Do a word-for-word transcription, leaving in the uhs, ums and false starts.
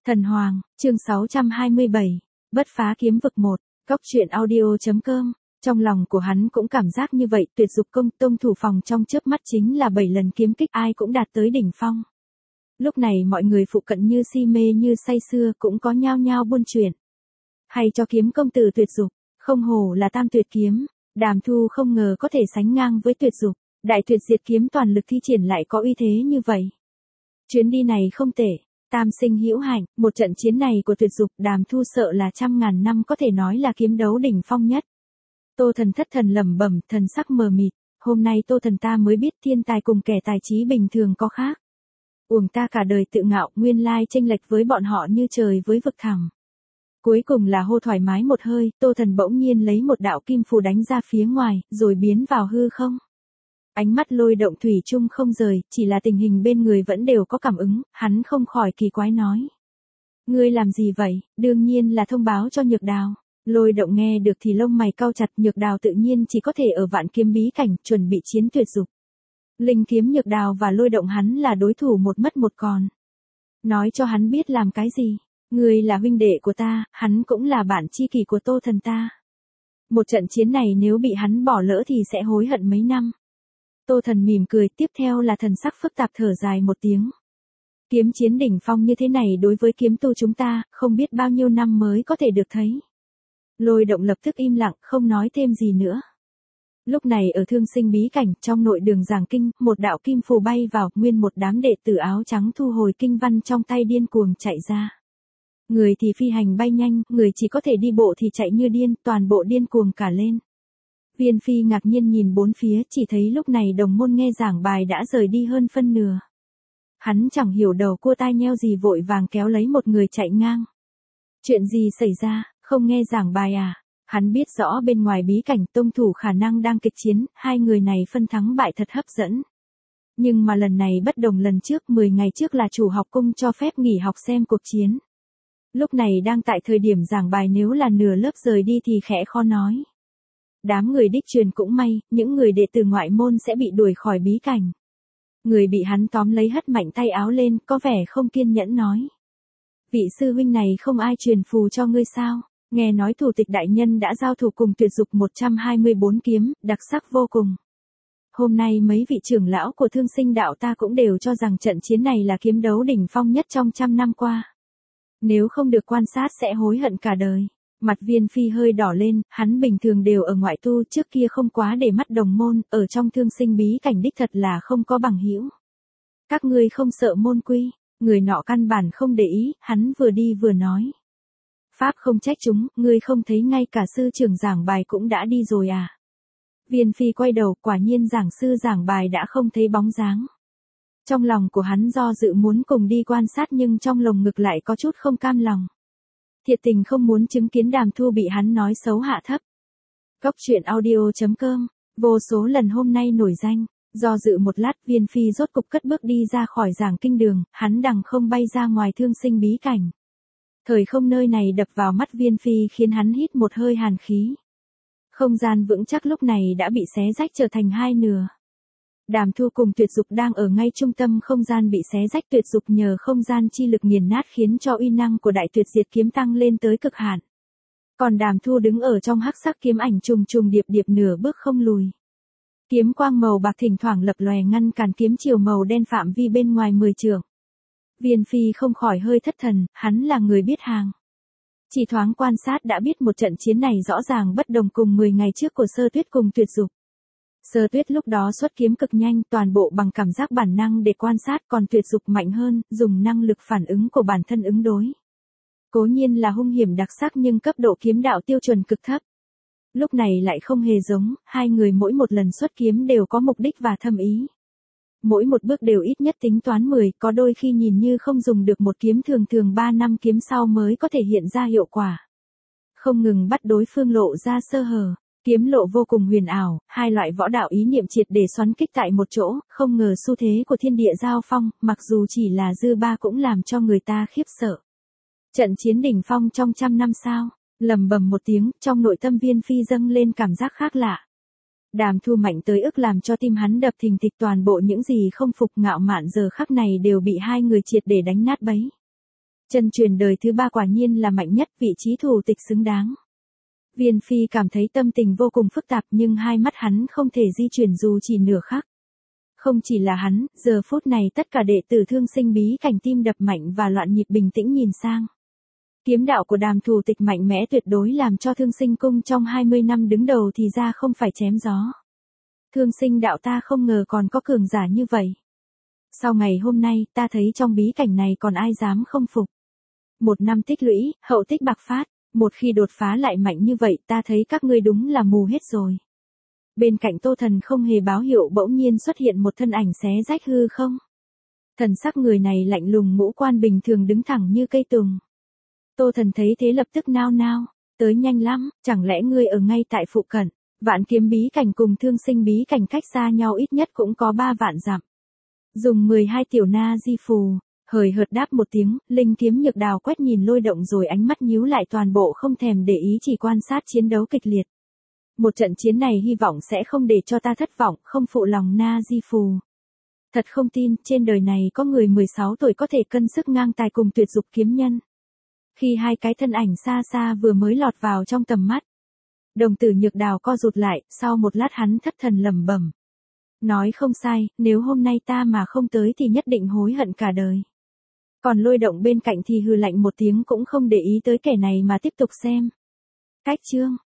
Thần Hoàng, chương sáu trăm hai mươi bảy, Bất phá kiếm vực một, Cóc truyện audio.com. Trong lòng của hắn cũng cảm giác như vậy, tuyệt dục công tông thủ phòng trong chớp mắt chính là bảy lần kiếm kích, ai cũng đạt tới đỉnh phong. Lúc này mọi người phụ cận như si mê như say sưa cũng có nhao nhao buôn chuyện. Hay cho kiếm công tử tuyệt dục, không hổ là tam tuyệt kiếm, Đàm Thu không ngờ có thể sánh ngang với tuyệt dục, đại tuyệt diệt kiếm toàn lực thi triển lại có uy thế như vậy. Chuyến đi này không tệ. Tam sinh hữu hạnh, một trận chiến này của tuyệt dục Đàm Thu sợ là trăm ngàn năm có thể nói là kiếm đấu đỉnh phong nhất. Tô Thần thất thần lẩm bẩm, thần sắc mờ mịt, hôm nay Tô Thần ta mới biết thiên tài cùng kẻ tài trí bình thường có khác. Uổng ta cả đời tự ngạo, nguyên lai chênh lệch với bọn họ như trời với vực thẳm. Cuối cùng là hô thoải mái một hơi, Tô Thần bỗng nhiên lấy một đạo kim phù đánh ra phía ngoài, rồi biến vào hư không. Ánh mắt Lôi Động thủy chung không rời, chỉ là tình hình bên người vẫn đều có cảm ứng, hắn không khỏi kỳ quái nói. Ngươi làm gì vậy? Đương nhiên là thông báo cho Nhược Đào. Lôi Động nghe được thì lông mày cau chặt, Nhược Đào tự nhiên chỉ có thể ở Vạn Kiếm bí cảnh, chuẩn bị chiến tuyệt dục. Linh kiếm Nhược Đào và Lôi Động hắn là đối thủ một mất một còn. Nói cho hắn biết làm cái gì? Ngươi là huynh đệ của ta, hắn cũng là bạn tri kỷ của Tô Thần ta. Một trận chiến này nếu bị hắn bỏ lỡ thì sẽ hối hận mấy năm. Tô Thần mỉm cười, tiếp theo là thần sắc phức tạp thở dài một tiếng. Kiếm chiến đỉnh phong như thế này đối với kiếm tu chúng ta, không biết bao nhiêu năm mới có thể được thấy. Lôi Động lập tức im lặng, không nói thêm gì nữa. Lúc này ở Thương Sinh bí cảnh, trong nội đường giảng kinh, một đạo kim phù bay vào, nguyên một đám đệ tử áo trắng thu hồi kinh văn trong tay điên cuồng chạy ra. Người thì phi hành bay nhanh, người chỉ có thể đi bộ thì chạy như điên, toàn bộ điên cuồng cả lên. Viên Phi ngạc nhiên nhìn bốn phía, chỉ thấy lúc này đồng môn nghe giảng bài đã rời đi hơn phân nửa. Hắn chẳng hiểu đầu cua tai nheo gì vội vàng kéo lấy một người chạy ngang. Chuyện gì xảy ra, không nghe giảng bài à? Hắn biết rõ bên ngoài bí cảnh tông thủ khả năng đang kịch chiến, hai người này phân thắng bại thật hấp dẫn. Nhưng mà lần này bất đồng lần trước, mười ngày trước là chủ học cung cho phép nghỉ học xem cuộc chiến. Lúc này đang tại thời điểm giảng bài, nếu là nửa lớp rời đi thì khẽ khó nói. Đám người đích truyền cũng may, những người đệ tử ngoại môn sẽ bị đuổi khỏi bí cảnh. Người bị hắn tóm lấy hất mạnh tay áo lên, có vẻ không kiên nhẫn nói. Vị sư huynh này không ai truyền phù cho ngươi sao? Nghe nói thủ tịch đại nhân đã giao thủ cùng tuyệt dục một trăm hai mươi bốn kiếm, đặc sắc vô cùng. Hôm nay mấy vị trưởng lão của Thương Sinh đạo ta cũng đều cho rằng trận chiến này là kiếm đấu đỉnh phong nhất trong trăm năm qua. Nếu không được quan sát sẽ hối hận cả đời. Mặt Viên Phi hơi đỏ lên, hắn bình thường đều ở ngoại tu, trước kia không quá để mắt đồng môn, ở trong Thương Sinh bí cảnh đích thật là không có bằng hữu. Các ngươi không sợ môn quy? Người nọ căn bản không để ý, hắn vừa đi vừa nói. Pháp không trách chúng, ngươi không thấy ngay cả sư trưởng giảng bài cũng đã đi rồi à? Viên Phi quay đầu, quả nhiên giảng sư giảng bài đã không thấy bóng dáng. Trong lòng của hắn do dự muốn cùng đi quan sát, nhưng trong lồng ngực lại có chút không cam lòng. Thiệt tình không muốn chứng kiến Đàm Thu bị hắn nói xấu hạ thấp. Cóc truyện audio.com, vô số lần hôm nay nổi danh, do dự một lát Viên Phi rốt cục cất bước đi ra khỏi giảng kinh đường, hắn đằng không bay ra ngoài Thương Sinh bí cảnh. Thời không nơi này đập vào mắt Viên Phi khiến hắn hít một hơi hàn khí. Không gian vững chắc lúc này đã bị xé rách trở thành hai nửa. Đàm Thu cùng tuyệt dục đang ở ngay trung tâm không gian bị xé rách, tuyệt dục nhờ không gian chi lực nghiền nát khiến cho uy năng của đại tuyệt diệt kiếm tăng lên tới cực hạn. Còn Đàm Thu đứng ở trong hắc sắc kiếm ảnh trùng trùng điệp điệp nửa bước không lùi. Kiếm quang màu bạc thỉnh thoảng lập lòe ngăn cản kiếm chiều màu đen phạm vi bên ngoài mười trượng. Viên Phi không khỏi hơi thất thần, hắn là người biết hàng. Chỉ thoáng quan sát đã biết một trận chiến này rõ ràng bất đồng cùng mười ngày trước của Sơ Tuyết cùng tuyệt dục. Sơ Tuyết lúc đó xuất kiếm cực nhanh, toàn bộ bằng cảm giác bản năng để quan sát, còn tuyệt dục mạnh hơn, dùng năng lực phản ứng của bản thân ứng đối. Cố nhiên là hung hiểm đặc sắc nhưng cấp độ kiếm đạo tiêu chuẩn cực thấp. Lúc này lại không hề giống, hai người mỗi một lần xuất kiếm đều có mục đích và thâm ý. Mỗi một bước đều ít nhất tính toán mười, có đôi khi nhìn như không dùng được một kiếm thường thường ba năm kiếm sau mới có thể hiện ra hiệu quả. Không ngừng bắt đối phương lộ ra sơ hở. Kiếm lộ vô cùng huyền ảo, hai loại võ đạo ý niệm triệt để xoắn kích tại một chỗ, không ngờ xu thế của thiên địa giao phong, mặc dù chỉ là dư ba cũng làm cho người ta khiếp sợ. Trận chiến đỉnh phong trong trăm năm sao? Lầm bầm một tiếng, trong nội tâm Viên Phi dâng lên cảm giác khác lạ. Đàm Thu mạnh tới ức làm cho tim hắn đập thình thịch, toàn bộ những gì không phục ngạo mạn giờ khắc này đều bị hai người triệt để đánh nát bấy. Chân truyền đời thứ ba quả nhiên là mạnh nhất, vị trí thủ tịch xứng đáng. Viên Phi cảm thấy tâm tình vô cùng phức tạp nhưng hai mắt hắn không thể di chuyển dù chỉ nửa khắc. Không chỉ là hắn, giờ phút này tất cả đệ tử Thương Sinh bí cảnh tim đập mạnh và loạn nhịp bình tĩnh nhìn sang. Kiếm đạo của Đàm thủ tịch mạnh mẽ tuyệt đối làm cho Thương Sinh cung trong hai mươi năm đứng đầu thì ra không phải chém gió. Thương Sinh đạo ta không ngờ còn có cường giả như vậy. Sau ngày hôm nay ta thấy trong bí cảnh này còn ai dám không phục. Một năm tích lũy, hậu tích bạc phát, một khi đột phá lại mạnh như vậy ta thấy các ngươi đúng là mù hết rồi. Bên cạnh Tô Thần không hề báo hiệu bỗng nhiên xuất hiện một thân ảnh xé rách hư không. Thần sắc người này lạnh lùng, ngũ quan bình thường đứng thẳng như cây tùng. Tô Thần thấy thế lập tức nao nao, tới nhanh lắm, chẳng lẽ ngươi ở ngay tại phụ cận? Vạn Kiếm bí cảnh cùng Thương Sinh bí cảnh cách xa nhau ít nhất cũng có ba vạn dặm. Dùng mười hai tiểu na di phù, hời hợt đáp một tiếng, linh kiếm Nhược Đào quét nhìn Lôi Động rồi ánh mắt nhíu lại, toàn bộ không thèm để ý, chỉ quan sát chiến đấu kịch liệt. Một trận chiến này hy vọng sẽ không để cho ta thất vọng, không phụ lòng na di phù. Thật không tin, trên đời này có người mười sáu tuổi có thể cân sức ngang tài cùng Tuyệt Dục kiếm nhân. Khi hai cái thân ảnh xa xa vừa mới lọt vào trong tầm mắt, đồng tử Nhược Đào co rụt lại, sau một lát hắn thất thần lẩm bẩm. Nói không sai, nếu hôm nay ta mà không tới thì nhất định hối hận cả đời. Còn Lôi Động bên cạnh thì hừ lạnh một tiếng cũng không để ý tới kẻ này mà tiếp tục xem. Cách chương